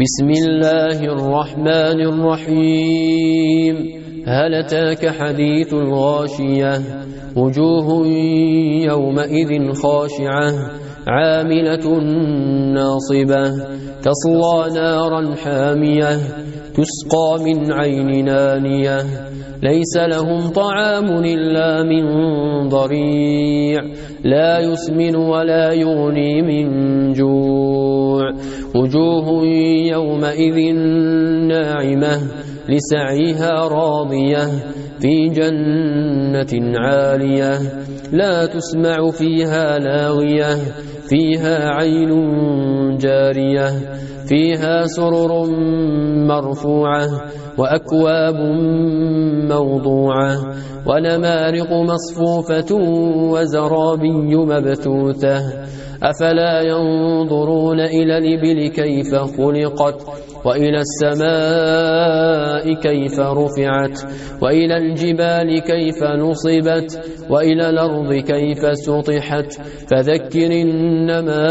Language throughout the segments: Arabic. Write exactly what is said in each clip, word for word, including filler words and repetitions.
بسم الله الرحمن الرحيم هل أتاك حديث الغاشية وجوه يومئذ خاشعة عاملة ناصبة تصلى نارا حامية تسقى من عين نانية ليس لهم طعام إلا من ضريع لا يسمن ولا يغني من جوع وجوه يومئذ ناعمة لسعيها راضية في جنة عالية لا تسمع فيها لاغية فيها عين جارية فيها سرر مرفوعة وأكواب موضوعة ونمارق مصفوفة وزرابي مبثوثة أفلا ينظرون إلى الإبل كيف خلقت وإلى السماء كيف رفعت وإلى الجبال كيف نصبت وإلى الأرض كيف سطحت فذكر إنما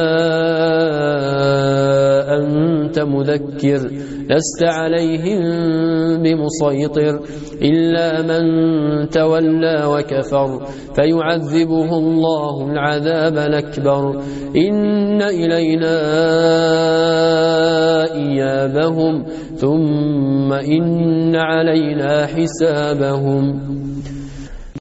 أنت مذكر لست عليهم بمسيطر إلا من تولى وكفر فيعذبه الله العذاب الأكبر إن إلينا إيابهم ثم إن علينا حسابهم.